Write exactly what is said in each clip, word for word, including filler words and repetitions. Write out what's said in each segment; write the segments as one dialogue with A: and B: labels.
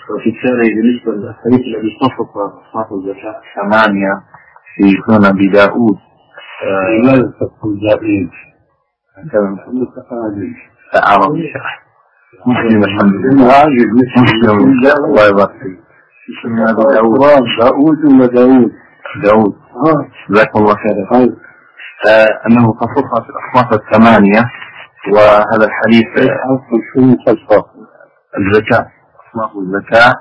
A: وفي التالي بالنسبة للحديث الذي صفق أصناف الزكاة ثمانية في سنن أبي داود
B: لماذا تقول زائد؟
A: تعرض الشرح مسلم الحمد لله مسلم الله يبارك فيك اسمه داود
B: داود ولا داود؟
A: داود جزاك الله خير. أنه خصصها في الأصناف الثمانية، وهذا الحديث
B: شو مخصص؟
A: الزكاة، أصناف الزكاة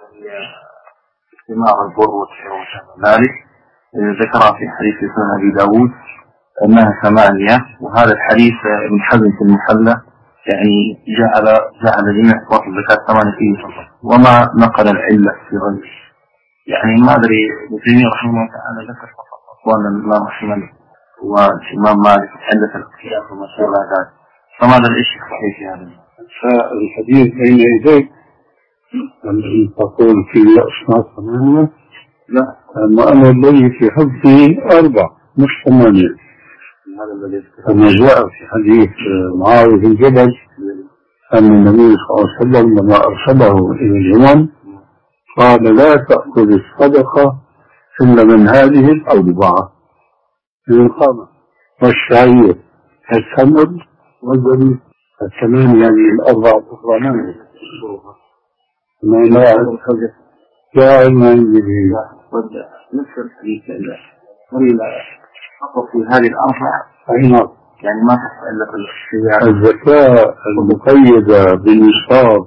A: ثمار البر والشعير ذلك ذكرها في حديث سنن أبي داود أنها ثمانية. وهذا الحديث ابن حزم في المحلى يعني جعل جعل جميع أصناف الزكاة ثمانية فيه فقط، وما نقل العلة في غيره. يعني ما أدري ابن تيمية رحمه الله تعالى ذكر فقط أقوال الإمام أحمد والإمام مالك عدة الاختلاف وما شابه ذلك، فماذا الشيء الصحيح في هذا؟
B: فالحديث بين يديك الذي تقول في أصناف ثمانية،
A: لا
B: أنا الذي في حفظي أربع مش ثمانية. كما جاء في حديث معاوية بن جبل أن النبي صلى الله عليه وسلم لما أرسله إلى اليمن قال لا تأخذ الصدقة إلا من هذه الأربعة: الخمر والشعير والتمر والزبيب. الثمانية هذه الأربعة أخرى ما ما لا جاء ما يجري
A: نفس الحديث ولا فقط في هذه الأربعة
B: أي نعم،
A: يعني ما تحصل إلا في الاختيار.
B: الزكاة المقيدة بالنصاب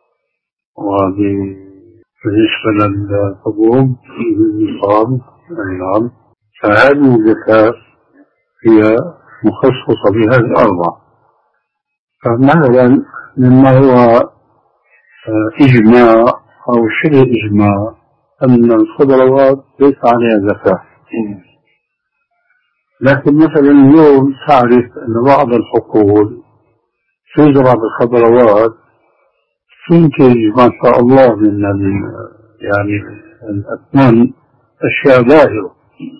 B: وبالنسبة للحبوب بالنصاب أي نعم، فهذه الزكاة هي مخصصة بهذه الأربعة. فمثلا مما هو إجماع أو شبه إجماع أن الخضروات ليس عليها زكاة، لكن مثلا اليوم تعرف أن بعض الحقول تزرع بالخضروات تنتج ما شاء الله من يعني الأثمان أشياء باهرة،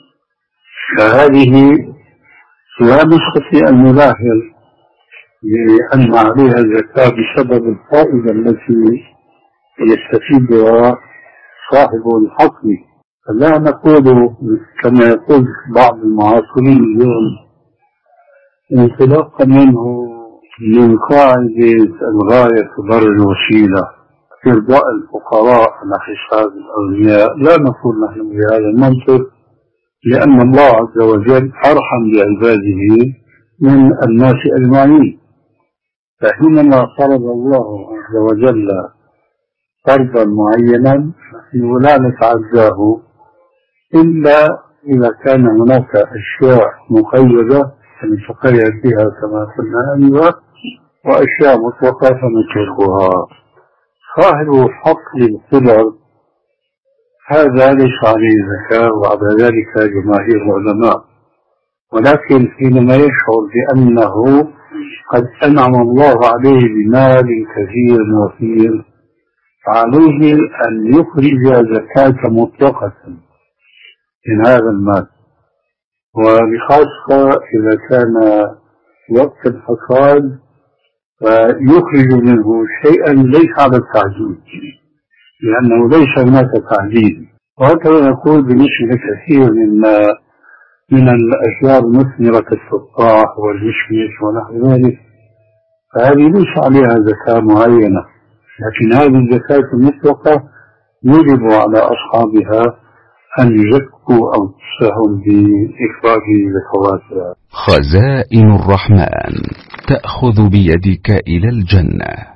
B: فهذه لا نستطيع أن نلاحظ لأن عليها زكاة بسبب الفائدة التي يستفيد بها صاحب الحقل. فلا نقول كما يقول بعض المعاصرين اليوم انطلاقا منه من قاعدة الغاية تبرر الوسيلة إرضاء الفقراء على حساب الأغنياء، لا نقول نحن بهذا المنطق، لأن الله عز وجل أرحم بعباده من الناس أجمعين. فحينما فرض الله عز وجل فرضا معينا نحن لا نتعداه إلا إذا كان هناك أشياء مقيدة فنتقيد بها كما قلنا أنها، وأشياء مطلقة فنتركها. صاحب حق للخضر هذا ليس عليه زكاة، وعلى ذلك جماهير العلماء، ولكن حينما يشعر بأنه قد أنعم الله عليه بمال كثير وفير فعليه أن يخرج زكاة مطلقة من هذا المال، وبخاصة إذا كان وقت الحصاد فيخرج منه شيئا ليس على التعجيل، لأنه ليس هناك تعجيل. وهكذا نقول بالنسبة لكثير من من الأشجار المثمرة كالتفاح والمشمش ونحو ذلك، فهذه ليس عليها زكاة معينة، لكن هذه الزكاة المطلقة يجب على أصحابها أن يزكوا أنفسهم بإخراج زكواتها.
C: خزائن الرحمن تأخذ بيدك إلى الجنة.